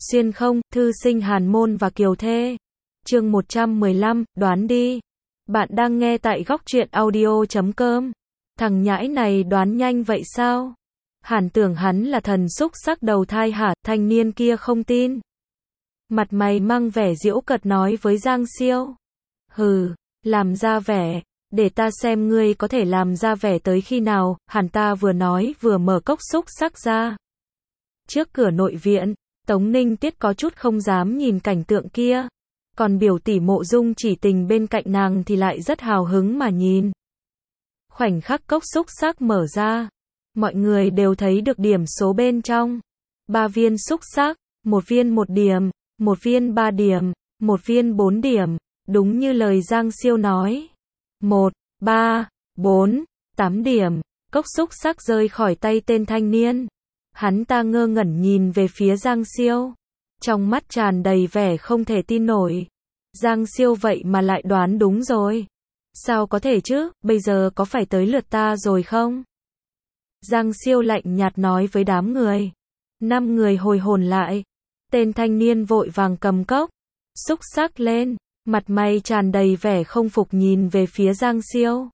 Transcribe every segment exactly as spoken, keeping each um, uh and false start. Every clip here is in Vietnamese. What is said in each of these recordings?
Xuyên không, thư sinh Hàn Môn và Kiều Thê. Chương một trăm mười lăm, đoán đi. Bạn đang nghe tại góc truyện audio chấm com. Thằng nhãi này đoán nhanh vậy sao? Hàn tưởng hắn là thần xúc sắc đầu thai hả? Thanh niên kia không tin. Mặt mày mang vẻ giễu cợt nói với Giang Siêu. Hừ, làm ra vẻ, để ta xem ngươi có thể làm ra vẻ tới khi nào. Hàn ta vừa nói vừa mở cốc xúc sắc ra. Trước cửa nội viện, Tống Ninh Tiết có chút không dám nhìn cảnh tượng kia. Còn biểu tỷ Mộ Dung Chỉ Tình bên cạnh nàng thì lại rất hào hứng mà nhìn. Khoảnh khắc cốc xúc sắc mở ra, mọi người đều thấy được điểm số bên trong. Ba viên xúc sắc, một viên một điểm, một viên ba điểm, một viên bốn điểm, đúng như lời Giang Siêu nói. Một, ba, bốn, tám điểm, cốc xúc sắc rơi khỏi tay tên thanh niên. Hắn ta ngơ ngẩn nhìn về phía Giang Siêu, trong mắt tràn đầy vẻ không thể tin nổi. Giang Siêu vậy mà lại đoán đúng rồi. Sao có thể chứ, bây giờ có phải tới lượt ta rồi không? Giang Siêu lạnh nhạt nói với đám người. Năm người hồi hồn lại. Tên thanh niên vội vàng cầm cốc xúc sắc lên, mặt mày tràn đầy vẻ không phục nhìn về phía Giang Siêu.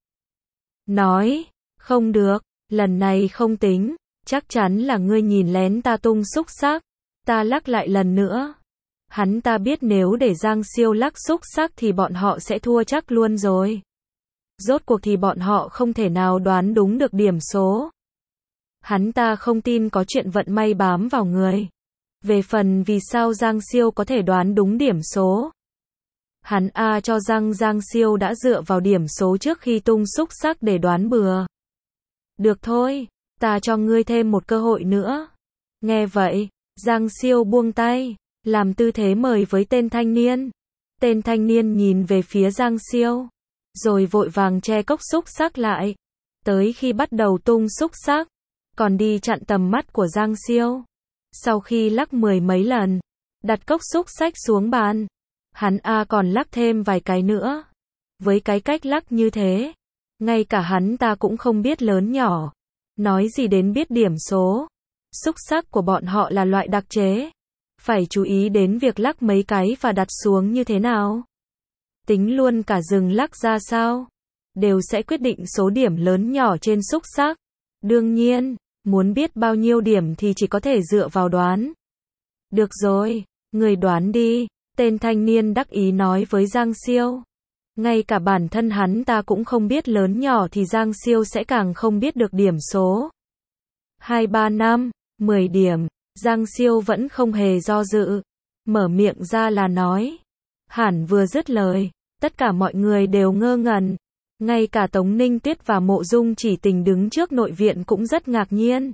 Nói, không được, lần này không tính, chắc chắn là ngươi nhìn lén ta tung xúc sắc. Ta lắc lại lần nữa. Hắn ta biết nếu để Giang Siêu lắc xúc sắc thì bọn họ sẽ thua chắc luôn rồi. Rốt cuộc thì bọn họ không thể nào đoán đúng được điểm số. Hắn ta không tin có chuyện vận may bám vào người. Về phần vì sao Giang Siêu có thể đoán đúng điểm số, hắn A cho rằng Giang Siêu đã dựa vào điểm số trước khi tung xúc sắc để đoán bừa. Được thôi, ta cho ngươi thêm một cơ hội nữa. Nghe vậy, Giang Siêu buông tay, làm tư thế mời với tên thanh niên. Tên thanh niên nhìn về phía Giang Siêu, rồi vội vàng che cốc xúc sắc lại. Tới khi bắt đầu tung xúc sắc, còn đi chặn tầm mắt của Giang Siêu. Sau khi lắc mười mấy lần, đặt cốc xúc sắc xuống bàn, hắn A còn lắc thêm vài cái nữa. Với cái cách lắc như thế, ngay cả hắn ta cũng không biết lớn nhỏ, nói gì đến biết điểm số. Xúc sắc của bọn họ là loại đặc chế, phải chú ý đến việc lắc mấy cái và đặt xuống như thế nào. Tính luôn cả rừng lắc ra sao, đều sẽ quyết định số điểm lớn nhỏ trên xúc sắc. Đương nhiên, muốn biết bao nhiêu điểm thì chỉ có thể dựa vào đoán. Được rồi, người đoán đi, tên thanh niên đắc ý nói với Giang Siêu. Ngay cả bản thân hắn ta cũng không biết lớn nhỏ thì Giang Siêu sẽ càng không biết được điểm số. Hai, ba, năm, mười điểm, Giang Siêu vẫn không hề do dự. Mở miệng ra là nói. Hẳn vừa dứt lời, tất cả mọi người đều ngơ ngẩn. Ngay cả Tống Ninh Tuyết và Mộ Dung Chỉ Tình đứng trước nội viện cũng rất ngạc nhiên.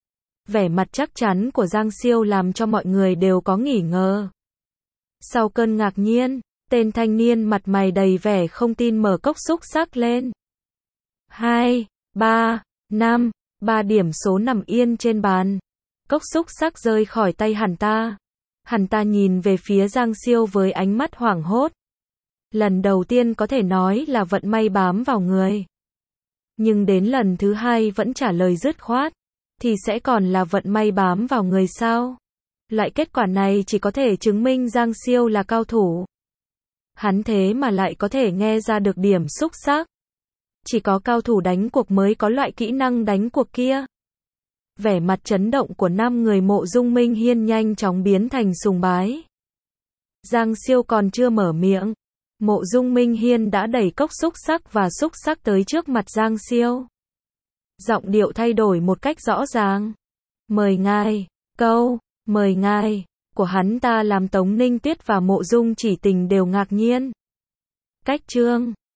Vẻ mặt chắc chắn của Giang Siêu làm cho mọi người đều có nghỉ ngờ. Sau cơn ngạc nhiên, tên thanh niên mặt mày đầy vẻ không tin mở cốc xúc sắc lên. Hai, ba, năm, ba điểm số nằm yên trên bàn. Cốc xúc sắc rơi khỏi tay hắn ta. Hắn ta nhìn về phía Giang Siêu với ánh mắt hoảng hốt. Lần đầu tiên có thể nói là vận may bám vào người. Nhưng đến lần thứ hai vẫn trả lời dứt khoát. Thì sẽ còn là vận may bám vào người sao? Loại kết quả này chỉ có thể chứng minh Giang Siêu là cao thủ. Hắn thế mà lại có thể nghe ra được điểm xúc sắc. Chỉ có cao thủ đánh cuộc mới có loại kỹ năng đánh cuộc kia. Vẻ mặt chấn động của năm người Mộ Dung Minh Hiên nhanh chóng biến thành sùng bái. Giang Siêu còn chưa mở miệng, Mộ Dung Minh Hiên đã đẩy cốc xúc sắc và xúc sắc tới trước mặt Giang Siêu. Giọng điệu thay đổi một cách rõ ràng. Mời ngài, câu, mời ngài, của hắn ta làm Tống Ninh Tuyết và Mộ Dung Chỉ Tình đều ngạc nhiên. Cách chương